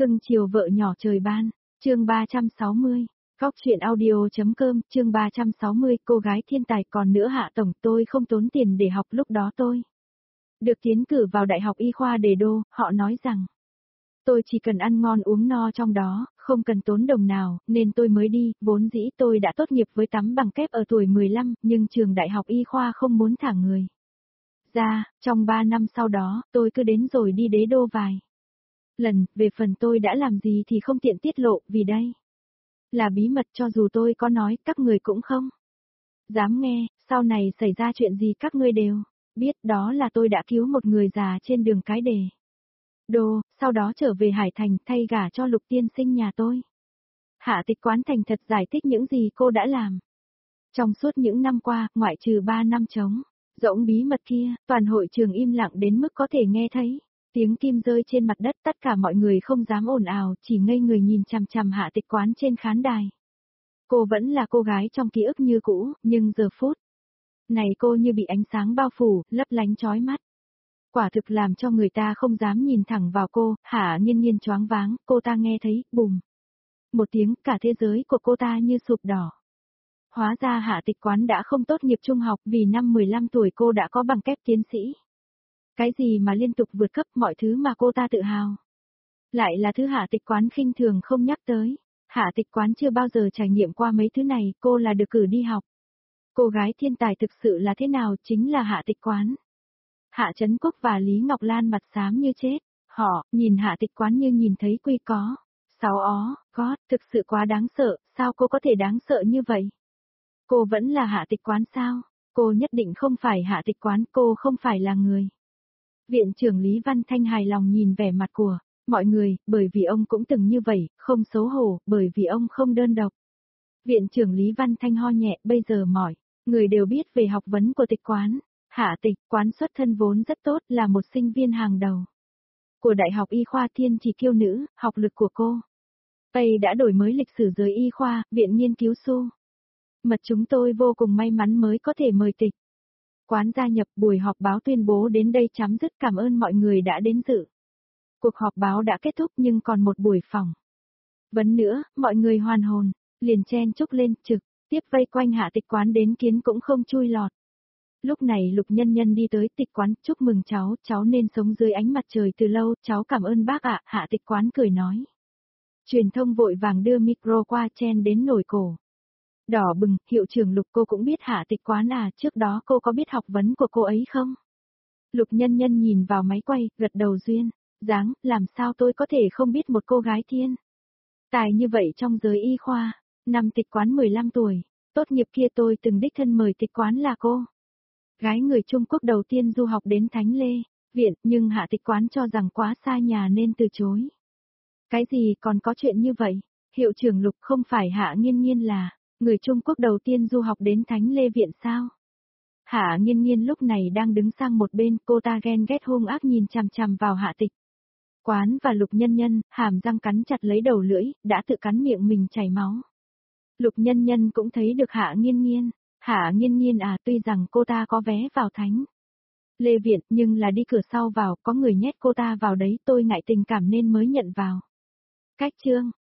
Cưng chiều vợ nhỏ trời ban, chương 360, góc chuyện audio.com, chương 360, cô gái thiên tài còn nữa Hạ Tổng, tôi không tốn tiền để học, lúc đó tôi được tiến cử vào Đại học Y khoa Đề Đô, họ nói rằng tôi chỉ cần ăn ngon uống no trong đó, không cần tốn đồng nào, nên tôi mới đi, vốn dĩ tôi đã tốt nghiệp với tấm bằng kép ở tuổi 15, nhưng trường Đại học Y khoa không muốn thả người ra, trong 3 năm sau đó, tôi cứ đến rồi đi Đế Đô vài lần, về phần tôi đã làm gì thì không tiện tiết lộ, vì đây là bí mật, cho dù tôi có nói, các người cũng không dám nghe, sau này xảy ra chuyện gì các ngươi đều biết, đó là tôi đã cứu một người già trên đường cái Đề Đô, sau đó trở về Hải Thành thay gả cho Lục tiên sinh nhà tôi. Hạ Tịch Quán thành thật giải thích những gì cô đã làm trong suốt những năm qua, ngoại trừ 3 năm trống rỗng bí mật kia, toàn hội trường im lặng đến mức có thể nghe thấy tiếng kim rơi trên mặt đất, tất cả mọi người không dám ồn ào, chỉ ngây người nhìn chằm chằm Hạ Tịch Quán trên khán đài. Cô vẫn là cô gái trong ký ức như cũ, nhưng giờ phút này cô như bị ánh sáng bao phủ, lấp lánh chói mắt. Quả thực làm cho người ta không dám nhìn thẳng vào cô. Hạ Nghiên Nghiên choáng váng, cô ta nghe thấy, bùm một tiếng, cả thế giới của cô ta như sụp đổ. Hóa ra Hạ Tịch Quán đã không tốt nghiệp trung học, vì năm 15 tuổi cô đã có bằng kép tiến sĩ. Cái gì mà liên tục vượt cấp, mọi thứ mà cô ta tự hào lại là thứ Hạ Tịch Quán khinh thường không nhắc tới. Hạ Tịch Quán chưa bao giờ trải nghiệm qua mấy thứ này, cô là được cử đi học. Cô gái thiên tài thực sự là thế nào, chính là Hạ Tịch Quán. Hạ Trấn Quốc và Lý Ngọc Lan mặt xám như chết, họ nhìn Hạ Tịch Quán như nhìn thấy quy có 6 ó, gót, thực sự quá đáng sợ, sao cô có thể đáng sợ như vậy? Cô vẫn là Hạ Tịch Quán sao? Cô nhất định không phải Hạ Tịch Quán, cô không phải là người. Viện trưởng Lý Văn Thanh hài lòng nhìn vẻ mặt của mọi người, bởi vì ông cũng từng như vậy, không xấu hổ, bởi vì ông không đơn độc. Viện trưởng Lý Văn Thanh ho nhẹ, bây giờ mọi người đều biết về học vấn của Tịch Quán. Hạ Tịch Quán xuất thân vốn rất tốt, là một sinh viên hàng đầu của Đại học Y khoa Thiên Chỉ Kiêu Nữ, học lực của cô Tây đã đổi mới lịch sử giới y khoa, viện nghiên cứu su mật chúng tôi vô cùng may mắn mới có thể mời Tịch Quán gia nhập. Buổi họp báo tuyên bố đến đây chấm dứt, cảm ơn mọi người đã đến dự. Cuộc họp báo đã kết thúc nhưng còn một buổi phỏng vấn nữa, mọi người hoàn hồn, liền chen chúc lên, trực tiếp vây quanh Hạ Tịch Quán đến kiến cũng không chui lọt. Lúc này Lục Nhân Nhân đi tới Tịch Quán, chúc mừng cháu nên sống dưới ánh mặt trời từ lâu, cháu cảm ơn bác ạ. Hạ Tịch Quán cười nói. Truyền thông vội vàng đưa micro qua, chen đến nổi cổ đỏ bừng. Hiệu trưởng Lục, cô cũng biết Hạ Tịch Quán à, trước đó cô có biết học vấn của cô ấy không? Lục Nhân Nhân nhìn vào máy quay, gật đầu duyên dáng, làm sao tôi có thể không biết một cô gái thiên tài như vậy trong giới y khoa. Năm Tịch Quán 15 tuổi, tốt nghiệp kia tôi từng đích thân mời Tịch Quán là cô gái người Trung Quốc đầu tiên du học đến Thánh Lê Viện, nhưng Hạ Tịch Quán cho rằng quá xa nhà nên từ chối. Cái gì, còn có chuyện như vậy? Hiệu trưởng Lục, không phải Hạ Nghiên Nghiên là người Trung Quốc đầu tiên du học đến Thánh Lê Viện sao? Hạ Nghiên Nghiên lúc này đang đứng sang một bên, cô ta ghen ghét hung ác nhìn chằm chằm vào Hạ Tịch Quán và Lục Nhân Nhân, hàm răng cắn chặt lấy đầu lưỡi, đã tự cắn miệng mình chảy máu. Lục Nhân Nhân cũng thấy được Hạ Nghiên Nghiên. Hạ Nghiên Nghiên à, tuy rằng cô ta có vé vào Thánh Lê Viện, nhưng là đi cửa sau vào, có người nhét cô ta vào đấy, tôi ngại tình cảm nên mới nhận vào. Cách chương